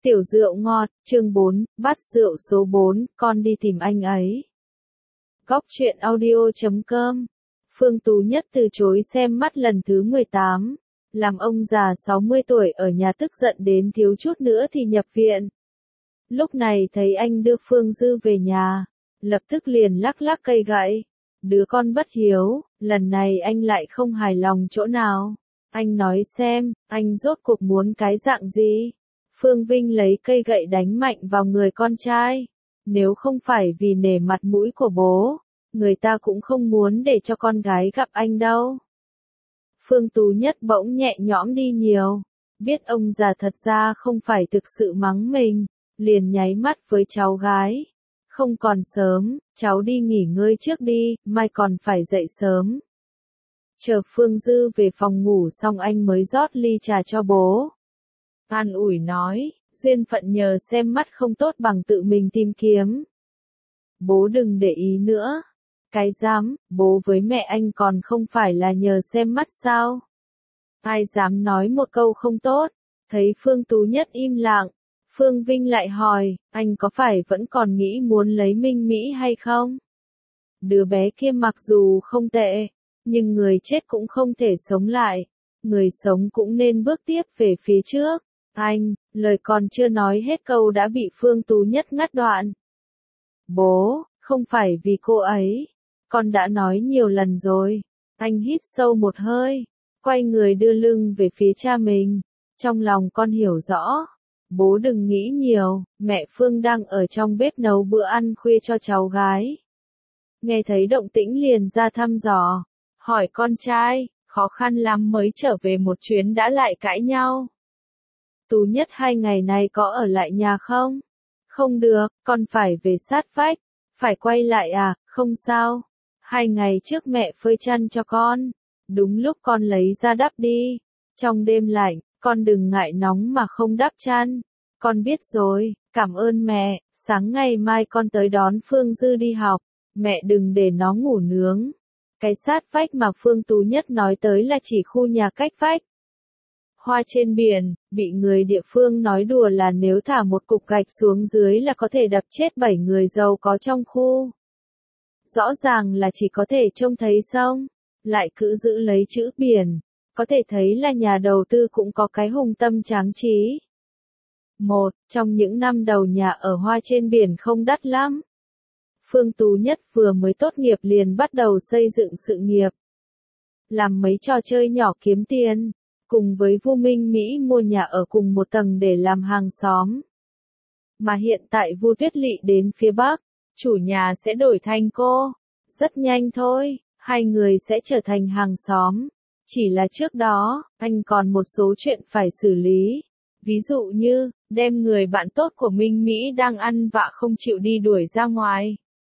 Tiểu rượu ngọt, chương 4, bát rượu số 4, con đi tìm anh ấy. Góc truyện audio.com. Phương Tú Nhất từ chối xem mắt lần thứ 18. Làm ông già 60 tuổi ở nhà tức giận đến thiếu chút nữa thì nhập viện. Lúc này thấy anh đưa Phương Dư về nhà, lập tức liền lắc lắc cây gậy. Đứa con bất hiếu, lần này anh lại không hài lòng chỗ nào. Anh nói xem, anh rốt cuộc muốn cái dạng gì? Phương Vinh lấy cây gậy đánh mạnh vào người con trai. Nếu không phải vì nể mặt mũi của bố, người ta cũng không muốn để cho con gái gặp anh đâu. Phương Tú Nhất bỗng nhẹ nhõm đi nhiều. Biết ông già thật ra không phải thực sự mắng mình, liền nháy mắt với cháu gái. Không còn sớm, cháu đi nghỉ ngơi trước đi, mai còn phải dậy sớm. Chờ Phương Dư về phòng ngủ xong anh mới rót ly trà cho bố. An ủi nói, duyên phận nhờ xem mắt không tốt bằng tự mình tìm kiếm. Bố đừng để ý nữa. Cái dám, bố với mẹ anh còn không phải là nhờ xem mắt sao? Ai dám nói một câu không tốt? Thấy Phương Tú Nhất im lặng, Phương Vinh lại hỏi, anh có phải vẫn còn nghĩ muốn lấy Minh Mỹ hay không? Đứa bé kia mặc dù không tệ, nhưng người chết cũng không thể sống lại. Người sống cũng nên bước tiếp về phía trước. Anh, lời còn chưa nói hết câu đã bị Phương Tú Nhất ngắt đoạn. Bố, không phải vì cô ấy. Con đã nói nhiều lần rồi. Anh hít sâu một hơi, quay người đưa lưng về phía cha mình. Trong lòng con hiểu rõ. Bố đừng nghĩ nhiều, mẹ Phương đang ở trong bếp nấu bữa ăn khuya cho cháu gái. Nghe thấy động tĩnh liền ra thăm dò, hỏi con trai, khó khăn lắm mới trở về một chuyến đã lại cãi nhau. Tú Nhất 2 ngày này có ở lại nhà không? Không được, con phải về sát vách. Phải quay lại à, không sao. 2 ngày trước mẹ phơi chăn cho con. Đúng lúc con lấy ra đắp đi. Trong đêm lạnh, con đừng ngại nóng mà không đắp chăn. Con biết rồi, cảm ơn mẹ. Sáng ngày mai con tới đón Phương Dư đi học. Mẹ đừng để nó ngủ nướng. Cái sát vách mà Phương Tú Nhất nói tới là chỉ khu nhà cách vách. Hoa trên biển, bị người địa phương nói đùa là nếu thả một cục gạch xuống dưới là có thể đập chết 7 người giàu có trong khu. Rõ ràng là chỉ có thể trông thấy sông, lại cứ giữ lấy chữ biển, có thể thấy là nhà đầu tư cũng có cái hùng tâm tráng trí. Trong những năm đầu nhà ở Hoa trên biển không đắt lắm. Phương Tú Nhất vừa mới tốt nghiệp liền bắt đầu xây dựng sự nghiệp. Làm mấy trò chơi nhỏ kiếm tiền. Cùng với Vu Minh Mỹ mua nhà ở cùng một tầng để làm hàng xóm. Mà hiện tại Vu Tuyết Lị đến phía Bắc, chủ nhà sẽ đổi thành cô. Rất nhanh thôi, 2 người sẽ trở thành hàng xóm. Chỉ là trước đó, anh còn một số chuyện phải xử lý. Ví dụ như, đem người bạn tốt của Minh Mỹ đang ăn vạ không chịu đi đuổi ra ngoài.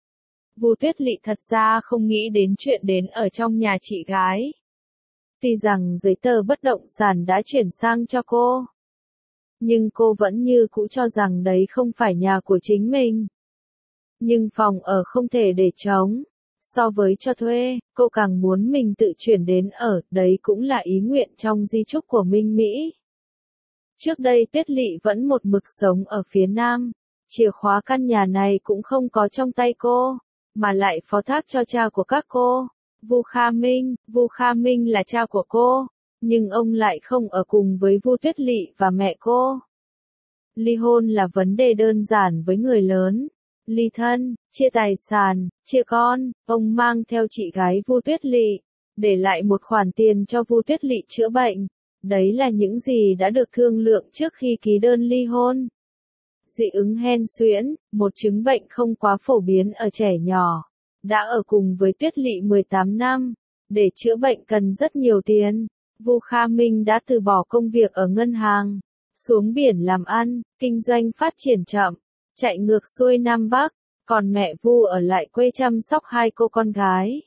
Vu Tuyết Lị thật ra không nghĩ đến chuyện đến ở trong nhà chị gái. Tuy rằng giấy tờ bất động sản đã chuyển sang cho cô, nhưng cô vẫn như cũ cho rằng đấy không phải nhà của chính mình. Nhưng phòng ở không thể để trống. So với cho thuê, cô càng muốn mình tự chuyển đến ở, đấy cũng là ý nguyện trong di chúc của Minh Mỹ. Trước đây Tuyết Lị vẫn một mực sống ở phía Nam. Chìa khóa căn nhà này cũng không có trong tay cô, mà lại phó thác cho cha của các cô. Vu Kha Minh là cha của cô, nhưng ông lại không ở cùng với Vu Tuyết Lị và mẹ cô. Ly hôn là vấn đề đơn giản với người lớn. Ly thân, chia tài sản, chia con, ông mang theo chị gái Vu Tuyết Lị, để lại một khoản tiền cho Vu Tuyết Lị chữa bệnh. Đấy là những gì đã được thương lượng trước khi ký đơn ly hôn. Dị ứng hen suyễn, một chứng bệnh không quá phổ biến ở trẻ nhỏ. Đã ở cùng với Tuyết Lị 18 năm, để chữa bệnh cần rất nhiều tiền. Vu Kha Minh đã từ bỏ công việc ở ngân hàng, xuống biển làm ăn, kinh doanh phát triển chậm, chạy ngược xuôi Nam Bắc, còn mẹ Vu ở lại quê chăm sóc 2 cô con gái.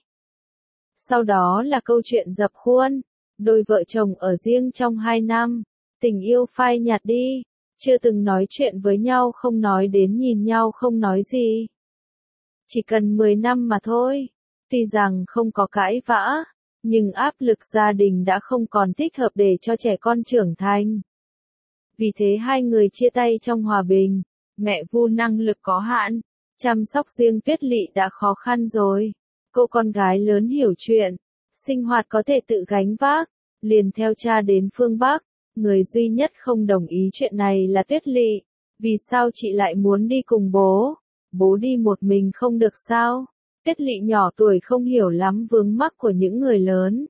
Sau đó là câu chuyện dập khuôn, đôi vợ chồng ở riêng trong 2 năm, tình yêu phai nhạt đi, chưa từng nói chuyện với nhau không nói đến nhìn nhau không nói gì. Chỉ cần 10 năm mà thôi. Tuy rằng không có cãi vã, nhưng áp lực gia đình đã không còn thích hợp để cho trẻ con trưởng thành. Vì thế hai người chia tay trong hòa bình. Mẹ Vu năng lực có hạn, chăm sóc riêng Tuyết Lỵ đã khó khăn rồi. Cô con gái lớn hiểu chuyện, sinh hoạt có thể tự gánh vác, liền theo cha đến phương Bắc. Người duy nhất không đồng ý chuyện này là Tuyết Lỵ. Vì sao chị lại muốn đi cùng bố? Bố đi một mình không được sao? Tuyết Lỵ nhỏ tuổi không hiểu lắm vướng mắc của những người lớn.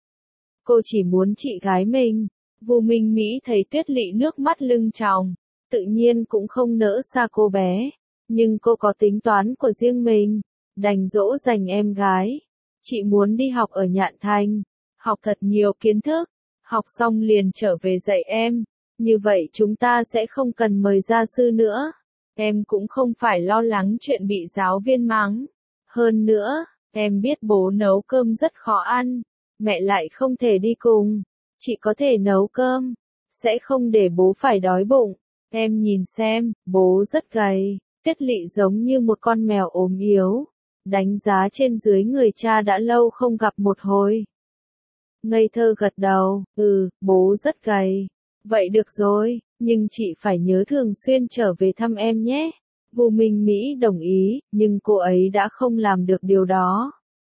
Cô chỉ muốn chị gái mình. Vu Minh Mỹ thấy Tuyết Lỵ nước mắt lưng tròng, tự nhiên cũng không nỡ xa cô bé. Nhưng cô có tính toán của riêng mình, đành dỗ dành em gái. Chị muốn đi học ở Nhạn Thành, học thật nhiều kiến thức, học xong liền trở về dạy em. Như vậy chúng ta sẽ không cần mời gia sư nữa. Em cũng không phải lo lắng chuyện bị giáo viên mắng. Hơn nữa, em biết bố nấu cơm rất khó ăn, mẹ lại không thể đi cùng. Chị có thể nấu cơm, sẽ không để bố phải đói bụng. Em nhìn xem, bố rất gầy. Tuyết Lỵ giống như một con mèo ốm yếu, đánh giá trên dưới người cha đã lâu không gặp một hồi. Ngây thơ gật đầu, bố rất gầy. Vậy được rồi, nhưng chị phải nhớ thường xuyên trở về thăm em nhé. Vu Minh Mỹ đồng ý, nhưng cô ấy đã không làm được điều đó.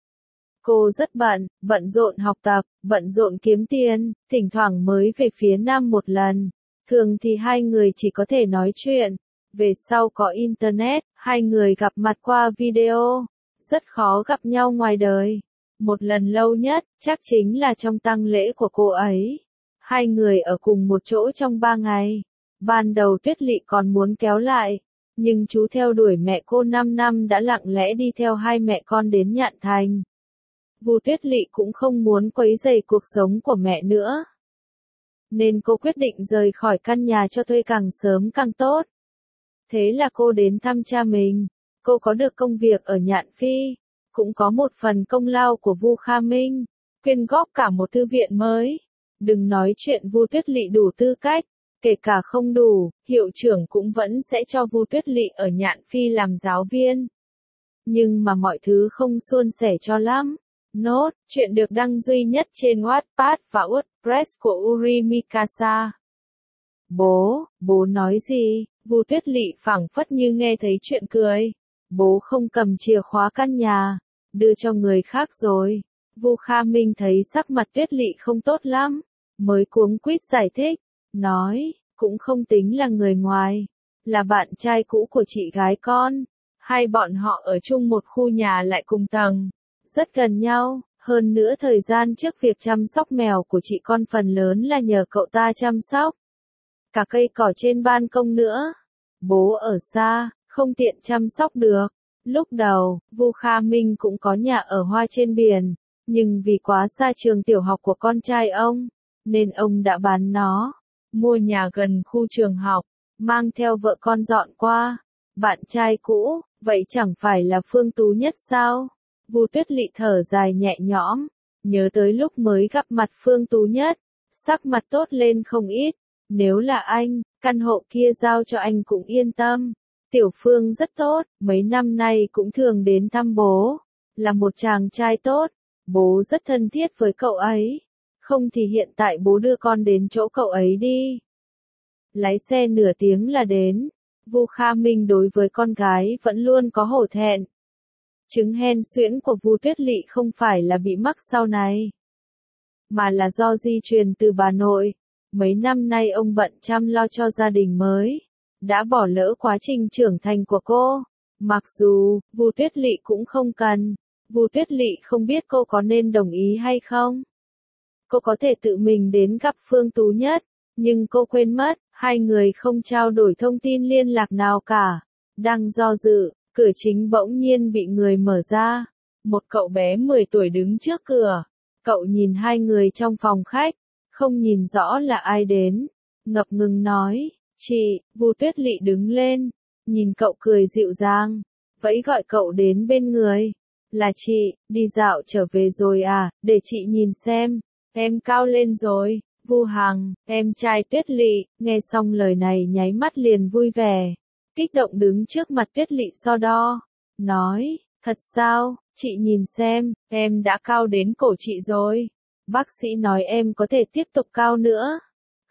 Cô rất bận rộn học tập, bận rộn kiếm tiền, thỉnh thoảng mới về phía Nam một lần. Thường thì hai người chỉ có thể nói chuyện. Về sau có Internet, hai người gặp mặt qua video. Rất khó gặp nhau ngoài đời. Một lần lâu nhất, chắc chính là trong tang lễ của cô ấy. Hai người ở cùng một chỗ trong 3 ngày. Ban đầu Tuyết Lỵ còn muốn kéo lại. Nhưng chú theo đuổi mẹ cô 5 năm đã lặng lẽ đi theo hai mẹ con đến Nhạn Thành. Vu Tuyết Lỵ cũng không muốn quấy rầy cuộc sống của mẹ nữa. Nên cô quyết định rời khỏi căn nhà cho thuê càng sớm càng tốt. Thế là cô đến thăm cha mình. Cô có được công việc ở Nhạn Phi. Cũng có một phần công lao của Vu Kha Minh. Quyên góp cả một thư viện mới. Đừng nói chuyện Vu Tuyết Lỵ đủ tư cách. Kể cả không đủ, hiệu trưởng cũng vẫn sẽ cho Vu Tuyết Lỵ ở Nhạn Phi làm giáo viên. Nhưng mà mọi thứ không suôn sẻ cho lắm. Nốt, chuyện được đăng duy nhất trên Wattpad và WordPress của Uri Mikasa. Bố nói gì? Vu Tuyết Lỵ phảng phất như nghe thấy chuyện cười. Bố không cầm chìa khóa căn nhà, đưa cho người khác rồi. Vu Kha Minh thấy sắc mặt Tuyết Lỵ không tốt lắm, mới cuống quýt giải thích, nói, cũng không tính là người ngoài, là bạn trai cũ của chị gái con. Hai bọn họ ở chung một khu nhà lại cùng tầng, rất gần nhau. Hơn nữa thời gian trước việc chăm sóc mèo của chị con phần lớn là nhờ cậu ta chăm sóc. Cả cây cỏ trên ban công nữa. Bố ở xa, không tiện chăm sóc được. Lúc đầu, Vu Kha Minh cũng có nhà ở Hoa trên biển, nhưng vì quá xa trường tiểu học của con trai ông, nên ông đã bán nó, mua nhà gần khu trường học, mang theo vợ con dọn qua. Bạn trai cũ, vậy chẳng phải là Phương Tú Nhất sao? Vu Tuyết Lỵ thở dài nhẹ nhõm, nhớ tới lúc mới gặp mặt Phương Tú Nhất, sắc mặt tốt lên không ít. Nếu là anh, căn hộ kia giao cho anh cũng yên tâm. Tiểu Phương rất tốt, mấy năm nay cũng thường đến thăm bố. Là một chàng trai tốt, bố rất thân thiết với cậu ấy. Không thì hiện tại bố đưa con đến chỗ cậu ấy đi. Lái xe nửa tiếng là đến. Vu Kha Minh đối với con gái vẫn luôn có hổ thẹn. Chứng hen suyễn của Vu Tuyết Lỵ không phải là bị mắc sau này, mà là do di truyền từ bà nội. Mấy năm nay ông bận chăm lo cho gia đình mới, đã bỏ lỡ quá trình trưởng thành của cô. Mặc dù, Vu Tuyết Lỵ cũng không cần. Vu Tuyết Lỵ không biết cô có nên đồng ý hay không. Cô có thể tự mình đến gặp Phương Tú Nhất, nhưng cô quên mất, hai người không trao đổi thông tin liên lạc nào cả. Đang do dự, cửa chính bỗng nhiên bị người mở ra. Một cậu bé 10 tuổi đứng trước cửa. Cậu nhìn hai người trong phòng khách, không nhìn rõ là ai đến. Ngập ngừng nói, chị. Vu Tuyết Lỵ đứng lên, nhìn cậu cười dịu dàng, vẫy gọi cậu đến bên người. Là chị, đi dạo trở về rồi à, để chị nhìn xem. Em cao lên rồi. Vu Hằng, em trai Tuyết Lỵ, nghe xong lời này nháy mắt liền vui vẻ. Kích động đứng trước mặt Tuyết Lỵ so đo. Nói, thật sao, chị nhìn xem, em đã cao đến cổ chị rồi. Bác sĩ nói em có thể tiếp tục cao nữa.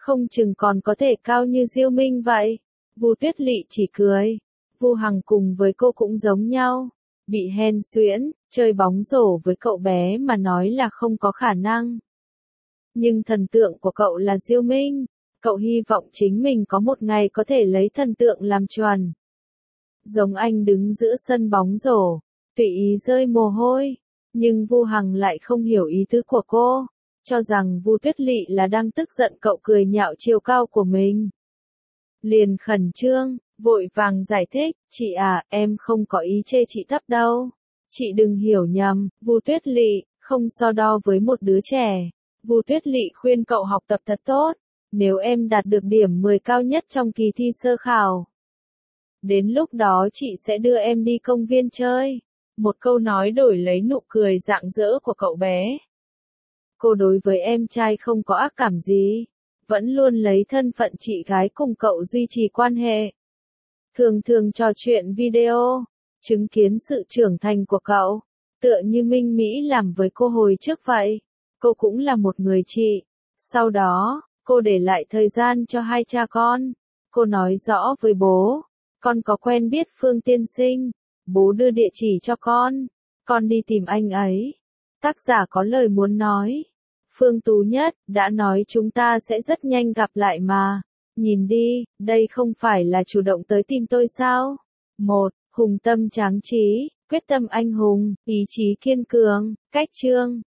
Không chừng còn có thể cao như Diêu Minh vậy. Vu Tuyết Lị chỉ cười. Vu Hằng cùng với cô cũng giống nhau. Bị hen suyễn, chơi bóng rổ với cậu bé mà nói là không có khả năng. Nhưng thần tượng của cậu là Diêu Minh. Cậu hy vọng chính mình có một ngày có thể lấy thần tượng làm chuẩn. Giống anh đứng giữa sân bóng rổ, tùy ý rơi mồ hôi. Nhưng Vu Hằng lại không hiểu ý tứ của cô, cho rằng Vu Tuyết Lị là đang tức giận cậu cười nhạo chiều cao của mình. Liền khẩn trương, vội vàng giải thích, chị à, em không có ý chê chị thấp đâu. Chị đừng hiểu nhầm, Vu Tuyết Lị, không so đo với một đứa trẻ. Vu Tuyết Lị khuyên cậu học tập thật tốt, nếu em đạt được điểm 10 cao nhất trong kỳ thi sơ khảo. Đến lúc đó chị sẽ đưa em đi công viên chơi. Một câu nói đổi lấy nụ cười rạng rỡ của cậu bé. Cô đối với em trai không có ác cảm gì, vẫn luôn lấy thân phận chị gái cùng cậu duy trì quan hệ. Thường thường trò chuyện video, chứng kiến sự trưởng thành của cậu, tựa như Minh Mỹ làm với cô hồi trước vậy. Cô cũng là một người chị. Sau đó, cô để lại thời gian cho hai cha con. Cô nói rõ với bố, con có quen biết Phương tiên sinh, bố đưa địa chỉ cho con đi tìm anh ấy. Tác giả có lời muốn nói. Phương Tú Nhất đã nói chúng ta sẽ rất nhanh gặp lại mà. Nhìn đi, đây không phải là chủ động tới tìm tôi sao? 1. Hùng tâm tráng trí, quyết tâm anh hùng, ý chí kiên cường, cách chương.